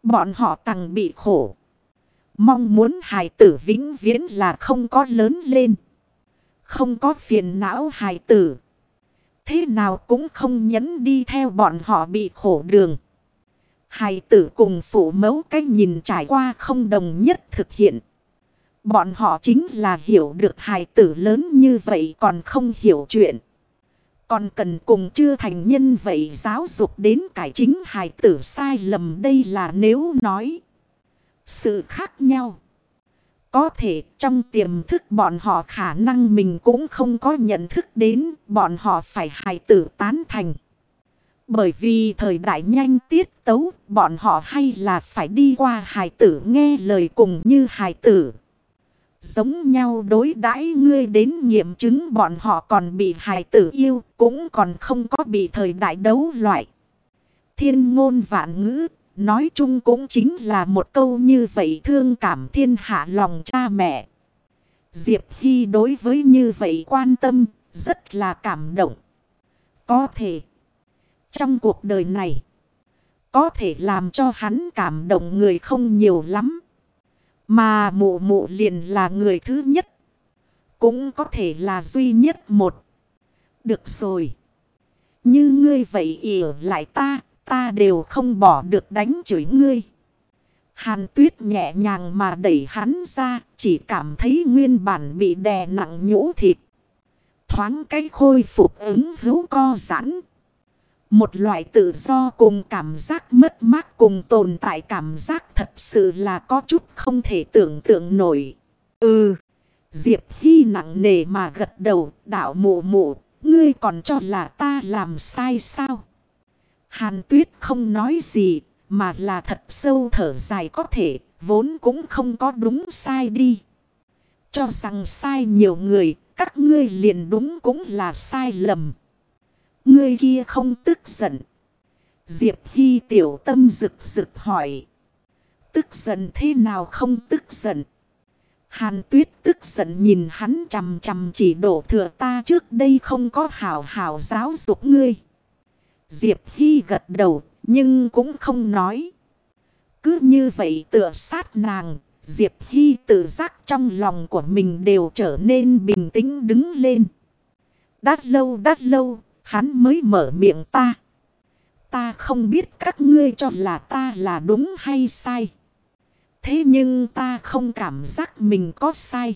bọn họ càng bị khổ. Mong muốn hài tử vĩnh viễn là không có lớn lên. Không có phiền não hài tử. Thế nào cũng không nhẫn đi theo bọn họ bị khổ đường. Hài tử cùng phụ mẫu cái nhìn trải qua không đồng nhất thực hiện. Bọn họ chính là hiểu được hài tử lớn như vậy còn không hiểu chuyện. Còn cần cùng chưa thành nhân vậy giáo dục đến cải chính hài tử sai lầm đây là nếu nói. Sự khác nhau. Có thể trong tiềm thức bọn họ khả năng mình cũng không có nhận thức đến bọn họ phải hài tử tán thành. Bởi vì thời đại nhanh tiết tấu bọn họ hay là phải đi qua hài tử nghe lời cùng như hài tử. Giống nhau đối đãi ngươi đến nghiệm chứng bọn họ còn bị hài tử yêu cũng còn không có bị thời đại đấu loại. Thiên ngôn vạn ngữ. Nói chung cũng chính là một câu như vậy thương cảm thiên hạ lòng cha mẹ. Diệp Hy đối với như vậy quan tâm, rất là cảm động. Có thể, trong cuộc đời này, có thể làm cho hắn cảm động người không nhiều lắm. Mà mụ mụ liền là người thứ nhất. Cũng có thể là duy nhất một. Được rồi. Như ngươi vậy ỉa lại ta đều không bỏ được đánh chửi ngươi. Hàn Tuyết nhẹ nhàng mà đẩy hắn ra. Chỉ cảm thấy nguyên bản bị đè nặng nhũ thịt. Thoáng cái khôi phục ứng hữu co giãn. Một loại tự do cùng cảm giác mất mát cùng tồn tại cảm giác thật sự là có chút không thể tưởng tượng nổi. Diệp Hy nặng nề mà gật đầu. Đạo mụ mụ, ngươi còn cho là ta làm sai sao? Hàn Tuyết không nói gì, mà là thật sâu thở dài có thể, vốn cũng không có đúng sai đi. Cho rằng sai nhiều người, các ngươi liền đúng cũng là sai lầm. Ngươi kia không tức giận. Diệp Hy tiểu tâm rực rực hỏi. Tức giận thế nào không tức giận? Hàn Tuyết tức giận nhìn hắn chằm chằm chỉ đổ thừa ta trước đây không có hảo hảo giáo dục ngươi. Diệp Hy gật đầu nhưng cũng không nói. Cứ như vậy tựa sát nàng, Diệp Hy tự giác trong lòng của mình đều trở nên bình tĩnh đứng lên. Đát lâu, hắn mới mở miệng ta. Ta không biết các ngươi cho là ta là đúng hay sai. Thế nhưng ta không cảm giác mình có sai.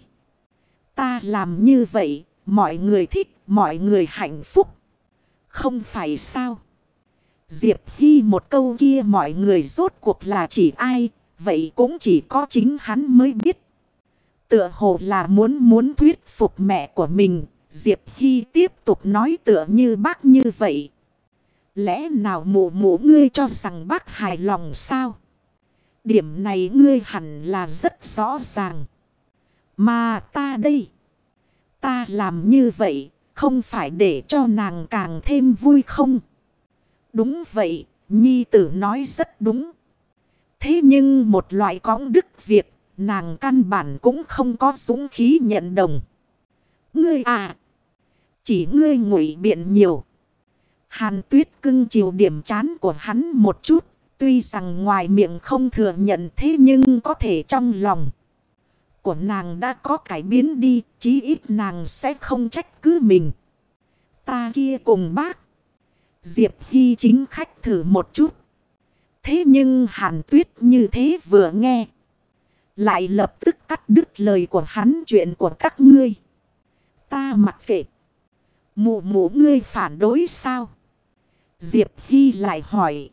Ta làm như vậy, mọi người thích, mọi người hạnh phúc. Không phải sao? Diệp Hy một câu kia mọi người rốt cuộc là chỉ ai, vậy cũng chỉ có chính hắn mới biết. Tựa hồ là muốn thuyết phục mẹ của mình, Diệp Hy tiếp tục nói tựa như bác như vậy. Lẽ nào mụ mụ ngươi cho rằng bác hài lòng sao? Điểm này ngươi hẳn là rất rõ ràng. Mà ta đây, ta làm như vậy, không phải để cho nàng càng thêm vui không? Đúng vậy, nhi tử nói rất đúng. Thế nhưng một loại cõng đức việc, nàng căn bản cũng không có dũng khí nhận đồng. Ngươi à, chỉ ngươi ngụy biện nhiều. Hàn Tuyết cưng chiều điểm chán của hắn một chút. Tuy rằng ngoài miệng không thừa nhận thế nhưng có thể trong lòng của nàng đã có cải biến đi. Chí ít nàng sẽ không trách cứ mình. Ta kia cùng bác. Diệp Hy chính khách thử một chút. Thế nhưng Hàn Tuyết như thế vừa nghe. Lại lập tức cắt đứt lời của hắn chuyện của các ngươi. Ta mặc kệ. Mụ mụ ngươi phản đối sao? Diệp Hy lại hỏi.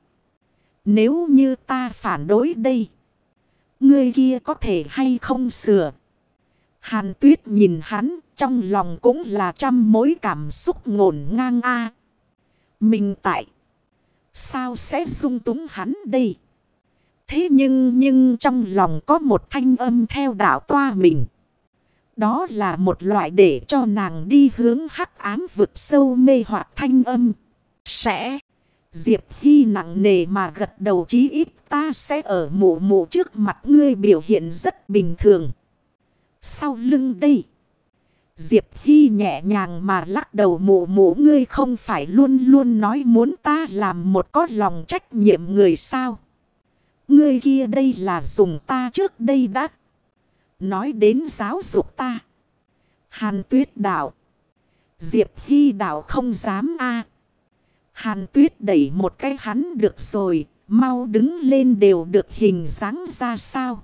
Nếu như ta phản đối đây. Ngươi kia có thể hay không sửa? Hàn Tuyết nhìn hắn. Trong lòng cũng là trăm mối cảm xúc ngổn ngang a. Mình tại. Sao sẽ dung túng hắn đây? Thế nhưng trong lòng có một thanh âm theo đạo toa mình. Đó là một loại để cho nàng đi hướng hắc ám vực sâu mê hoặc thanh âm. Sẽ. Diệp Hy nặng nề mà gật đầu chí ít ta sẽ ở mụ mụ trước mặt ngươi biểu hiện rất bình thường. Sau lưng đây. Diệp Hy nhẹ nhàng mà lắc đầu mụ mụ ngươi không phải luôn luôn nói muốn ta làm một có lòng trách nhiệm người sao. Ngươi kia đây là dùng ta trước đây đã. Nói đến giáo dục ta. Hàn Tuyết đạo. Diệp Hy đạo không dám a. Hàn Tuyết đẩy một cái hắn được rồi. Mau đứng lên đều được hình dáng ra sao.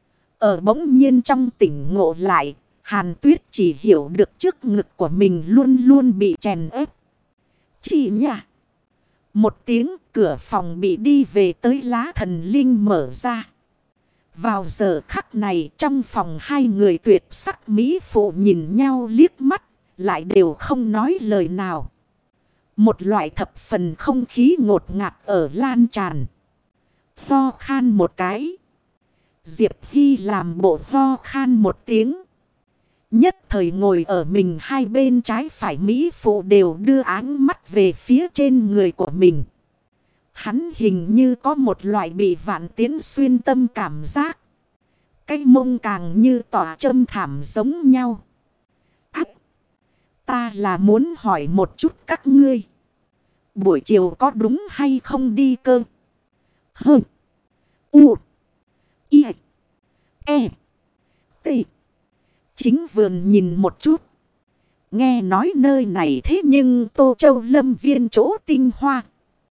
Ở bỗng nhiên trong tỉnh ngộ lại. Hàn Tuyết chỉ hiểu được trước ngực của mình luôn luôn bị chèn ép. Chị nhỉ. Một tiếng cửa phòng bị đi về tới Lá Thần Linh mở ra. Vào giờ khắc này trong phòng hai người tuyệt sắc mỹ phụ nhìn nhau liếc mắt. Lại đều không nói lời nào. Một loại thập phần không khí ngột ngạt ở lan tràn. Ho khan một cái. Diệp Hy làm bộ ho khan một tiếng. Nhất thời ngồi ở mình hai bên trái phải mỹ phụ đều đưa áng mắt về phía trên người của mình. Hắn hình như có một loại bị vạn tiến xuyên tâm cảm giác. Cái mông càng như tỏa châm thảm giống nhau. Ách! Ta là muốn hỏi một chút các ngươi. Buổi chiều có đúng hay không đi cơ? Hơ! U! I! E! T! Chính vườn nhìn một chút. Nghe nói nơi này thế nhưng Tô Châu Lâm viên chỗ tinh hoa.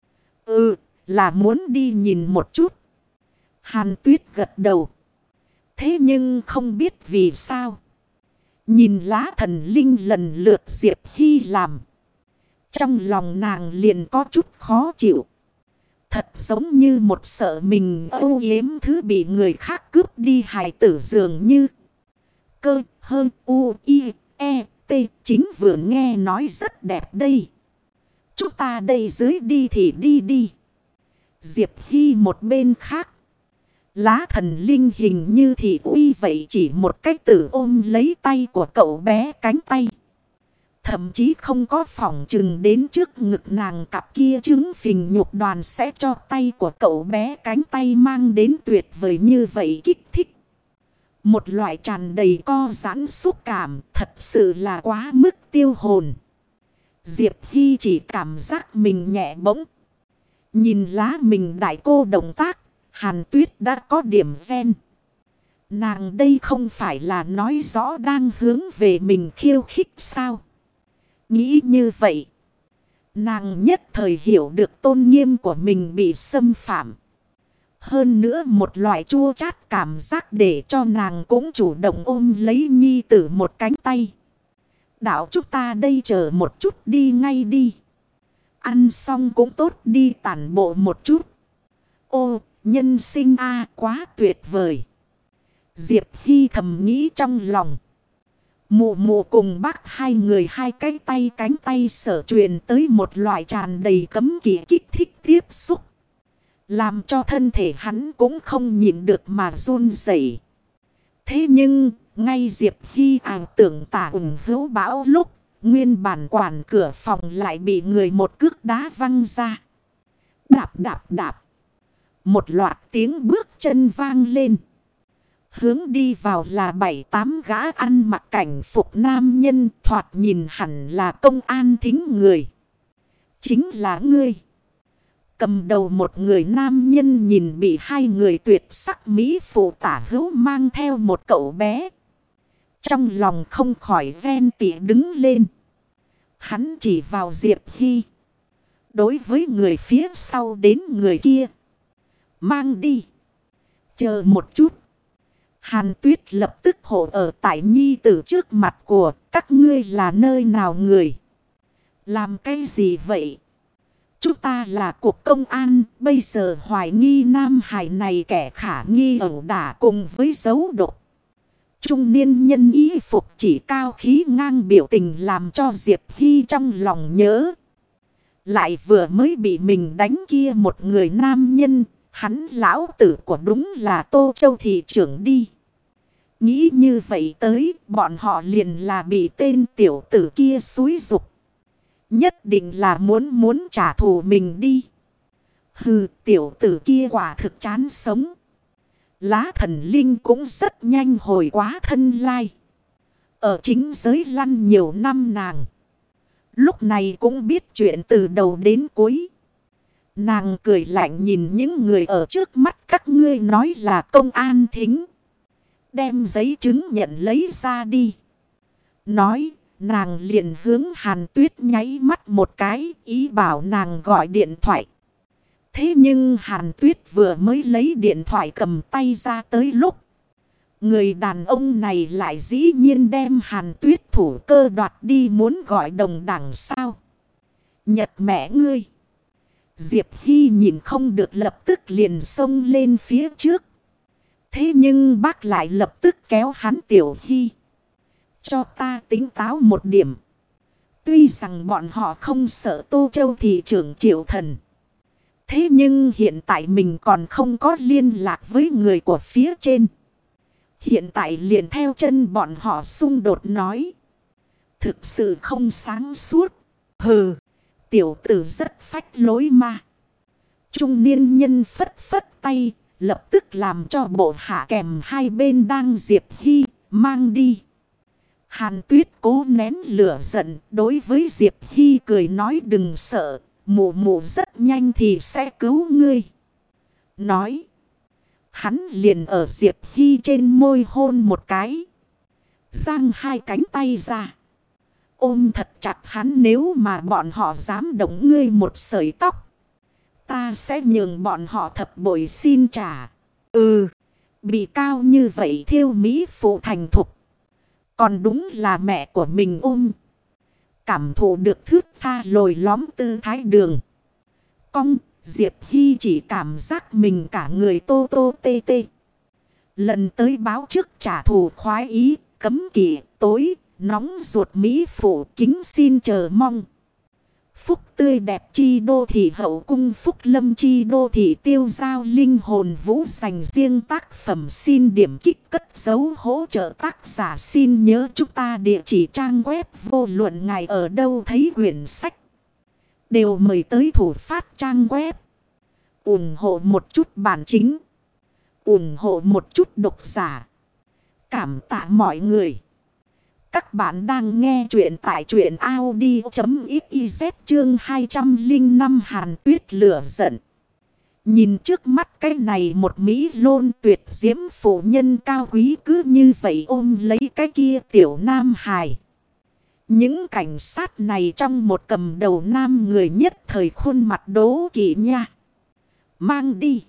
Ừ, là muốn đi nhìn một chút. Hàn Tuyết gật đầu. Thế nhưng không biết vì sao. Nhìn Lá Thần Linh lần lượt Diệp Hy làm. Trong lòng nàng liền có chút khó chịu. Thật giống như một sợ mình âu yếm thứ bị người khác cướp đi hài tử dường như. Cơ hơn u i e t chính vừa nghe nói rất đẹp đây. Chúng ta đây dưới đi thì đi đi. Diệp Hy một bên khác. Lá Thần Linh hình như thì uy vậy chỉ một cách tử ôm lấy tay của cậu bé cánh tay. Thậm chí không có phỏng chừng đến trước ngực nàng cặp kia trứng phình nhục đoàn sẽ cho tay của cậu bé cánh tay mang đến tuyệt vời như vậy kích thích. Một loại tràn đầy co giãn xúc cảm thật sự là quá mức tiêu hồn. Diệp Hy chỉ cảm giác mình nhẹ bỗng. Nhìn lá mình đại cô động tác, Hàn Tuyết đã có điểm gen. Nàng đây không phải là nói rõ đang hướng về mình khiêu khích sao? Nghĩ như vậy, nàng nhất thời hiểu được tôn nghiêm của mình bị xâm phạm. Hơn nữa một loại chua chát cảm giác để cho nàng cũng chủ động ôm lấy nhi tử một cánh tay. Đạo chúng ta đây chờ một chút đi ngay đi. Ăn xong cũng tốt đi tản bộ một chút. Ô, nhân sinh a quá tuyệt vời. Diệp Hy thầm nghĩ trong lòng. Mụ mụ cùng bác hai người hai cái tay cánh tay sở truyền tới một loại tràn đầy cấm kỵ kích thích tiếp xúc. Làm cho thân thể hắn cũng không nhịn được mà run rẩy. Thế nhưng, ngay Diệp Hy ảo tưởng tả ủng hữu bão lúc, nguyên bản quản cửa phòng lại bị người một cước đá văng ra. Đạp đạp đạp. Một loạt tiếng bước chân vang lên. Hướng đi vào là 7-8 gã ăn mặc cảnh phục nam nhân thoạt nhìn hẳn là công an thính người. Chính là ngươi. Cầm đầu một người nam nhân nhìn bị hai người tuyệt sắc mỹ phụ tả hữu mang theo một cậu bé. Trong lòng không khỏi ghen tị đứng lên. Hắn chỉ vào Diệp Hy. Đối với người phía sau đến người kia. Mang đi. Chờ một chút. Hàn Tuyết lập tức hộ ở tại nhi tử trước mặt của các ngươi là nơi nào người. Làm cái gì vậy? Chúng ta là cuộc công an, bây giờ hoài nghi Nam Hải này kẻ khả nghi ẩu đả cùng với dấu độc. Trung niên nhân y phục chỉ cao khí ngang biểu tình làm cho Diệp Hy trong lòng nhớ. Lại vừa mới bị mình đánh kia một người nam nhân, hắn lão tử của đúng là Tô Châu thị trưởng đi. Nghĩ như vậy tới, bọn họ liền là bị tên tiểu tử kia xúi giục. Nhất định là muốn trả thù mình đi. Hừ, tiểu tử kia quả thực chán sống. Lá Thần Linh cũng rất nhanh hồi quá thân lai. Ở chính giới lăn nhiều năm nàng. Lúc này cũng biết chuyện từ đầu đến cuối. Nàng cười lạnh nhìn những người ở trước mắt các ngươi nói là công an thính. Đem giấy chứng nhận lấy ra đi. Nói, nàng liền hướng Hàn Tuyết nháy mắt một cái, ý bảo nàng gọi điện thoại. Thế nhưng Hàn Tuyết vừa mới lấy điện thoại cầm tay ra tới lúc. Người đàn ông này lại dĩ nhiên đem Hàn Tuyết thủ cơ đoạt đi, muốn gọi đồng đẳng sao. Nhật mẹ ngươi. Diệp Hy nhìn không được, lập tức liền xông lên phía trước. Thế nhưng bác lại lập tức kéo hắn. Tiểu Hy, cho ta tính táo một điểm. Tuy rằng bọn họ không sợ Tô Châu thị trưởng Triệu Thần. Thế nhưng hiện tại mình còn không có liên lạc với người của phía trên. Hiện tại liền theo chân bọn họ xung đột nói. Thực sự không sáng suốt. Hừ, tiểu tử rất phách lối mà. Trung niên nhân phất phất tay, lập tức làm cho bộ hạ kèm hai bên đang Diệp Hy mang đi. Hàn Tuyết cố nén lửa giận, đối với Diệp Hy cười nói đừng sợ, mụ mụ rất nhanh thì sẽ cứu ngươi. Nói, hắn liền ở Diệp Hy trên môi hôn một cái. Giang hai cánh tay ra. Ôm thật chặt hắn, nếu mà bọn họ dám động ngươi một sợi tóc, ta sẽ nhường bọn họ thập bội xin trả. Ừ, bị cao như vậy thiêu mỹ phụ thành thục. Còn đúng là mẹ của mình ôm. Cảm thụ được thước tha lồi lõm tư thái đường cong, Diệp Hy chỉ cảm giác mình cả người tô tô tê tê. Lần tới báo trước trả thù khoái ý, cấm kỵ, tối, nóng ruột mỹ phụ kính xin chờ mong. Phúc tươi đẹp chi đô thị hậu cung, phúc lâm chi đô thị tiêu giao linh hồn vũ, dành riêng tác phẩm xin điểm kích cất dấu hỗ trợ tác giả. Xin nhớ chúng ta địa chỉ trang web vô luận ngài ở đâu thấy quyển sách đều mời tới thủ phát trang web. Ủng hộ một chút bản chính, ủng hộ một chút độc giả. Cảm tạ mọi người. Các bạn đang nghe chuyện tại truyện audio.xyz chương 205 Hàn Tuyết lửa giận. Nhìn trước mắt cái này một mỹ lôn tuyệt diễm phụ nhân cao quý cứ như vậy ôm lấy cái kia tiểu nam hài. Những cảnh sát này trong một cầm đầu nam người nhất thời khuôn mặt đố kỵ nha. Mang đi.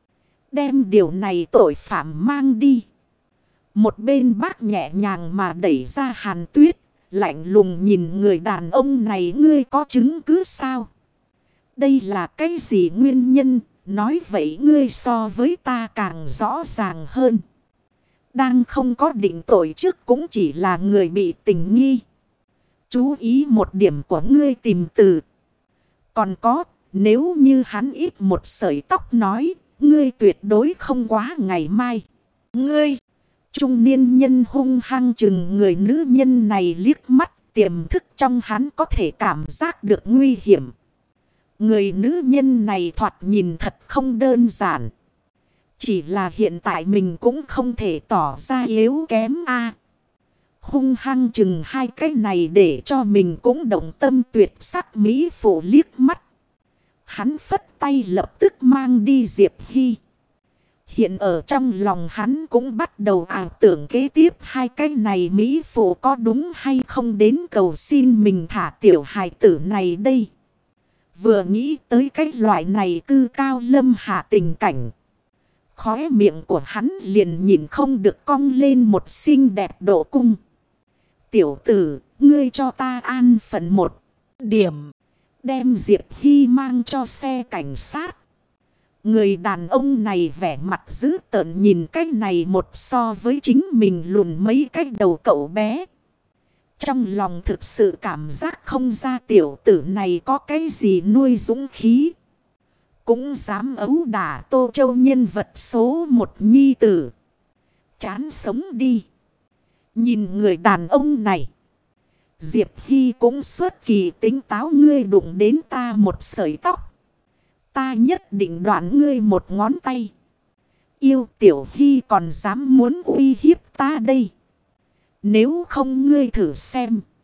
Đem điều này tội phạm mang đi. Một bên bác nhẹ nhàng mà đẩy ra Hàn Tuyết, lạnh lùng nhìn người đàn ông này, ngươi có chứng cứ sao? Đây là cái gì nguyên nhân? Nói vậy ngươi so với ta càng rõ ràng hơn. Đang không có định tội trước cũng chỉ là người bị tình nghi. Chú ý một điểm của ngươi tìm từ. Còn có, nếu như hắn ít một sợi tóc nói, ngươi tuyệt đối không quá ngày mai. Ngươi! Trung niên nhân hung hăng chừng người nữ nhân này liếc mắt, tiềm thức trong hắn có thể cảm giác được nguy hiểm. Người nữ nhân này thoạt nhìn thật không đơn giản. Chỉ là hiện tại mình cũng không thể tỏ ra yếu kém a. Hung hăng chừng hai cái này để cho mình cũng động tâm tuyệt sắc mỹ phụ liếc mắt. Hắn phất tay lập tức mang đi Diệp Hy. Hiện ở trong lòng hắn cũng bắt đầu ảo tưởng kế tiếp hai cái này mỹ phụ có đúng hay không đến cầu xin mình thả tiểu hài tử này đây. Vừa nghĩ tới cái loại này cư cao lâm hạ tình cảnh. Khóe miệng của hắn liền nhìn không được cong lên một xinh đẹp độ cung. Tiểu tử, ngươi cho ta an phận một điểm. Đem Diệp Hy mang cho xe cảnh sát. Người đàn ông này vẻ mặt dữ tợn nhìn cái này một so với chính mình lùn mấy cái đầu cậu bé. Trong lòng thực sự cảm giác không ra tiểu tử này có cái gì nuôi dũng khí. Cũng dám ấu đả Tô Châu nhân vật số một nhi tử. Chán sống đi. Nhìn người đàn ông này. Diệp Hy cũng xuất kỳ tính táo, ngươi đụng đến ta một sợi tóc. Ta nhất định đoạn ngươi một ngón tay. Yêu tiểu Hy còn dám muốn uy hiếp ta đây. Nếu không ngươi thử xem.